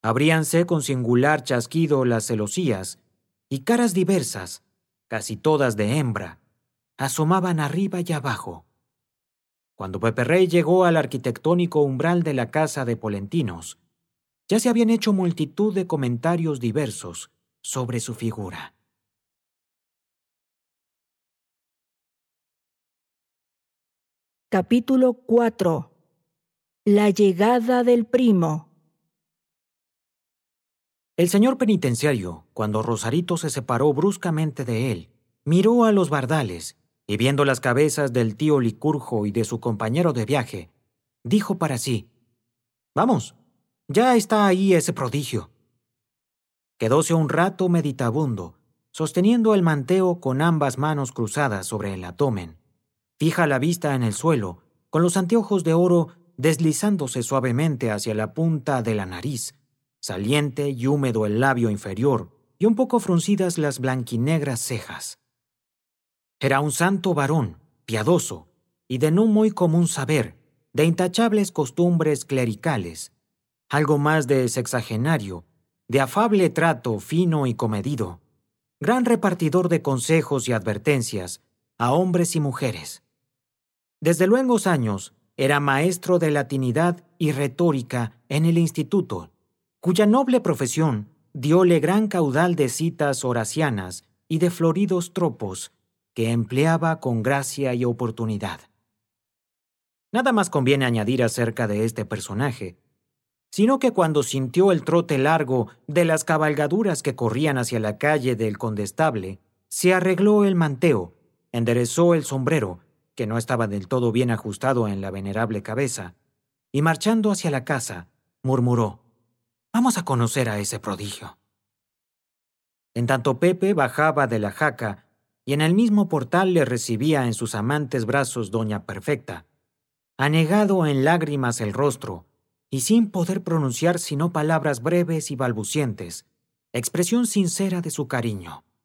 Abríanse con singular chasquido las celosías, y caras diversas, casi todas de hembra, asomaban arriba y abajo. Cuando Peperrey llegó al arquitectónico umbral de la casa de Polentinos, ya se habían hecho multitud de comentarios diversos sobre su figura. Capítulo 4. La llegada del primo. El señor penitenciario, cuando Rosarito se separó bruscamente de él, miró a los bardales y, viendo las cabezas del tío Licurgo y de su compañero de viaje, dijo para sí: «Vamos, ya está ahí ese prodigio». Quedóse un rato meditabundo, sosteniendo el manteo con ambas manos cruzadas sobre el abdomen, fija la vista en el suelo, con los anteojos de oro deslizándose suavemente hacia la punta de la nariz, saliente y húmedo el labio inferior y un poco fruncidas las blanquinegras cejas. Era un santo varón, piadoso y de no muy común saber, de intachables costumbres clericales, algo más de sexagenario, de afable trato fino y comedido, gran repartidor de consejos y advertencias a hombres y mujeres. Desde luengos años era maestro de latinidad y retórica en el instituto, cuya noble profesión diole gran caudal de citas horacianas y de floridos tropos que empleaba con gracia y oportunidad. Nada más conviene añadir acerca de este personaje, sino que cuando sintió el trote largo de las cabalgaduras que corrían hacia la calle del Condestable, se arregló el manteo, enderezó el sombrero, que no estaba del todo bien ajustado en la venerable cabeza, y marchando hacia la casa, murmuró: «Vamos a conocer a ese prodigio». En tanto Pepe bajaba de la jaca, y en el mismo portal le recibía en sus amantes brazos doña Perfecta, anegado en lágrimas el rostro, y sin poder pronunciar sino palabras breves y balbucientes, expresión sincera de su cariño.